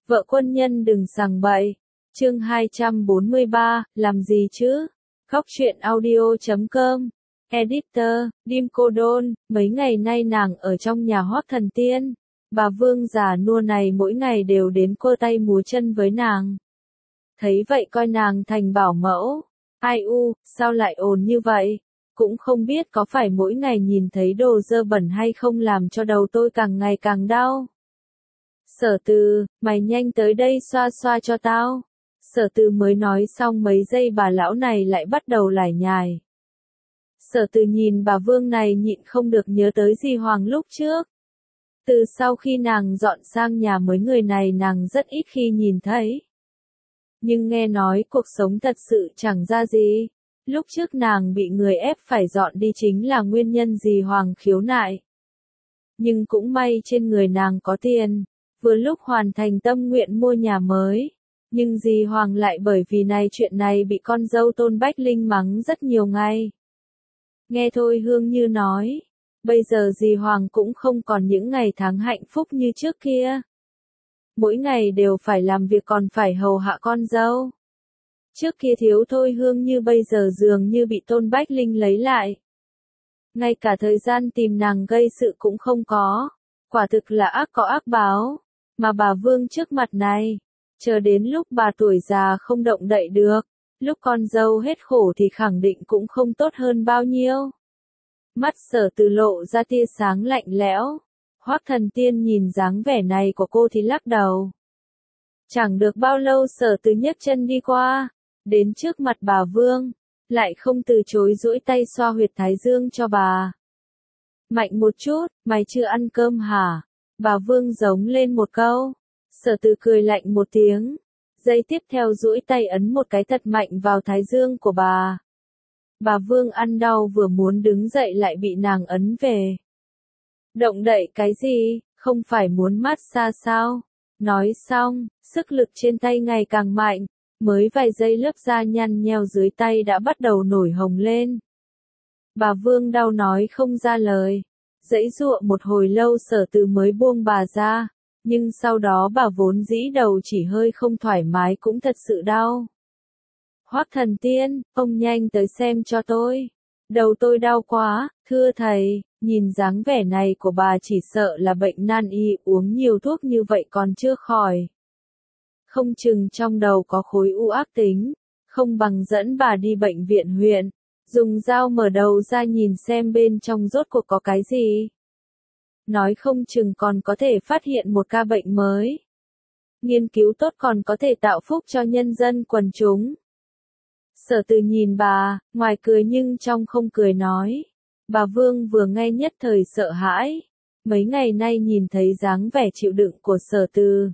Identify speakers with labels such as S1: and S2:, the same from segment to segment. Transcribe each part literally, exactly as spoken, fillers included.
S1: Vợ quân nhân đừng sằng bậy. Chương hai trăm bốn mươi ba, làm gì chứ? Góc truyện audio chấm com. Editor, Dim Cô Đôn, mấy ngày nay nàng ở trong nhà Hoắc Thần Tiên. Bà Vương già nua này mỗi ngày đều đến cô tay múa chân với nàng. Thấy vậy coi nàng thành bảo mẫu. Ai u, sao lại ồn như vậy? Cũng không biết có phải mỗi ngày nhìn thấy đồ dơ bẩn hay không làm cho đầu tôi càng ngày càng đau. Sở Từ, mày nhanh tới đây xoa xoa cho tao. Sở Từ mới nói xong mấy giây bà lão này lại bắt đầu lải nhải. Sở Từ nhìn bà Vương này nhịn không được nhớ tới dì Hoàng lúc trước. Từ sau khi nàng dọn sang nhà mới người này nàng rất ít khi nhìn thấy. Nhưng nghe nói cuộc sống thật sự chẳng ra gì. Lúc trước nàng bị người ép phải dọn đi chính là nguyên nhân dì Hoàng khiếu nại. Nhưng cũng may trên người nàng có tiền, vừa lúc hoàn thành tâm nguyện mua nhà mới. Nhưng dì Hoàng lại bởi vì này chuyện này bị con dâu Tôn Bách Linh mắng rất nhiều ngày. Nghe Thôi Hương Như nói, bây giờ dì Hoàng cũng không còn những ngày tháng hạnh phúc như trước kia. Mỗi ngày đều phải làm việc còn phải hầu hạ con dâu. Trước kia thiếu Thôi Hương Như bây giờ dường như bị Tôn Bách Linh lấy lại. Ngay cả thời gian tìm nàng gây sự cũng không có. Quả thực là ác có ác báo. Mà bà Vương trước mặt này, chờ đến lúc bà tuổi già không động đậy được, lúc con dâu hết khổ thì khẳng định cũng không tốt hơn bao nhiêu. Mắt Sở Từ lộ ra tia sáng lạnh lẽo. Hoắc Thần Tiên nhìn dáng vẻ này của cô thì lắc đầu. Chẳng được bao lâu Sở Từ nhấc chân đi qua, đến trước mặt bà Vương, lại không từ chối duỗi tay xoa huyệt thái dương cho bà. Mạnh một chút, mày chưa ăn cơm hả? Bà Vương giống lên một câu. Sở Từ cười lạnh một tiếng. Giây tiếp theo duỗi tay ấn một cái thật mạnh vào thái dương của bà. Bà Vương ăn đau vừa muốn đứng dậy lại bị nàng ấn về. Động đậy cái gì, không phải muốn massage sao? Nói xong, sức lực trên tay ngày càng mạnh. Mới vài giây lớp da nhăn nheo dưới tay đã bắt đầu nổi hồng lên. Bà Vương đau nói không ra lời. Giãy giụa một hồi lâu Sở Từ mới buông bà ra. Nhưng sau đó bà vốn dĩ đầu chỉ hơi không thoải mái cũng thật sự đau. Hoắc Thần Tiên, ông nhanh tới xem cho tôi. Đầu tôi đau quá, thưa thầy, nhìn dáng vẻ này của bà chỉ sợ là bệnh nan y, uống nhiều thuốc như vậy còn chưa khỏi. Không chừng trong đầu có khối u ác tính, không bằng dẫn bà đi bệnh viện huyện, dùng dao mở đầu ra nhìn xem bên trong rốt cuộc có cái gì. Nói không chừng còn có thể phát hiện một ca bệnh mới. Nghiên cứu tốt còn có thể tạo phúc cho nhân dân quần chúng. Sở Từ nhìn bà, ngoài cười nhưng trong không cười nói. Bà Vương vừa nghe nhất thời sợ hãi. Mấy ngày nay nhìn thấy dáng vẻ chịu đựng của Sở Từ.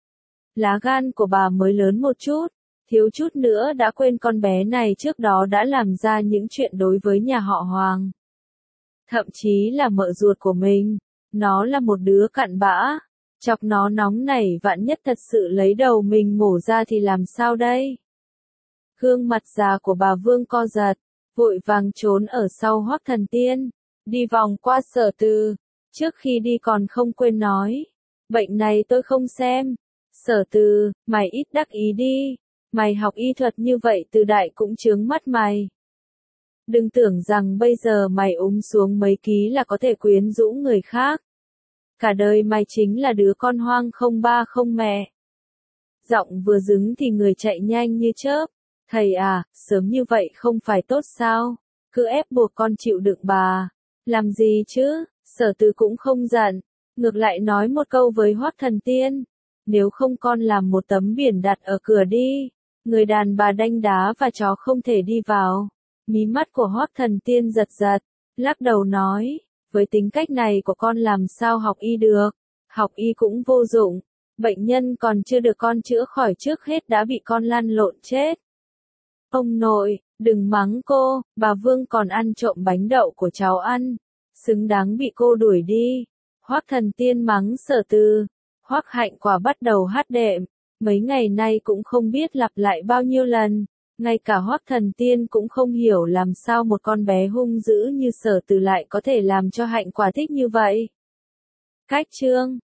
S1: Lá gan của bà mới lớn một chút, thiếu chút nữa đã quên con bé này trước đó đã làm ra những chuyện đối với nhà họ Hoàng. Thậm chí là mợ ruột của mình, nó là một đứa cặn bã, chọc nó nóng nảy vạn nhất thật sự lấy đầu mình mổ ra thì làm sao đây? Gương mặt già của bà Vương co giật, vội vàng trốn ở sau Hoắc Thần Tiên, đi vòng qua Sở Từ, trước khi đi còn không quên nói, bệnh này tôi không xem. Sở Từ, mày ít đắc ý đi, mày học y thuật như vậy từ đại cũng chướng mắt mày. Đừng tưởng rằng bây giờ mày ốm xuống mấy ký là có thể quyến rũ người khác. Cả đời mày chính là đứa con hoang không ba không mẹ. Giọng vừa dứng thì người chạy nhanh như chớp. Thầy à, sớm như vậy không phải tốt sao? Cứ ép buộc con chịu đựng bà. Làm gì chứ? Sở Từ cũng không giận. Ngược lại nói một câu với Hoắc Thần Tiên. Nếu không con làm một tấm biển đặt ở cửa đi. Người đàn bà đanh đá và chó không thể đi vào. Mí mắt của Hoắc Thần Tiên giật giật. Lắc đầu nói. Với tính cách này của con làm sao học y được. Học y cũng vô dụng. Bệnh nhân còn chưa được con chữa khỏi trước hết đã bị con lăn lộn chết. Ông nội, đừng mắng cô, bà Vương còn ăn trộm bánh đậu của cháu ăn. Xứng đáng bị cô đuổi đi. Hoắc Thần Tiên mắng Sở Từ. Hoắc Hạnh Quả bắt đầu hát đệm. Mấy ngày nay cũng không biết lặp lại bao nhiêu lần. Ngay cả Hoắc Thần Tiên cũng không hiểu làm sao một con bé hung dữ như Sở Từ lại có thể làm cho Hạnh Quả thích như vậy. Cách chương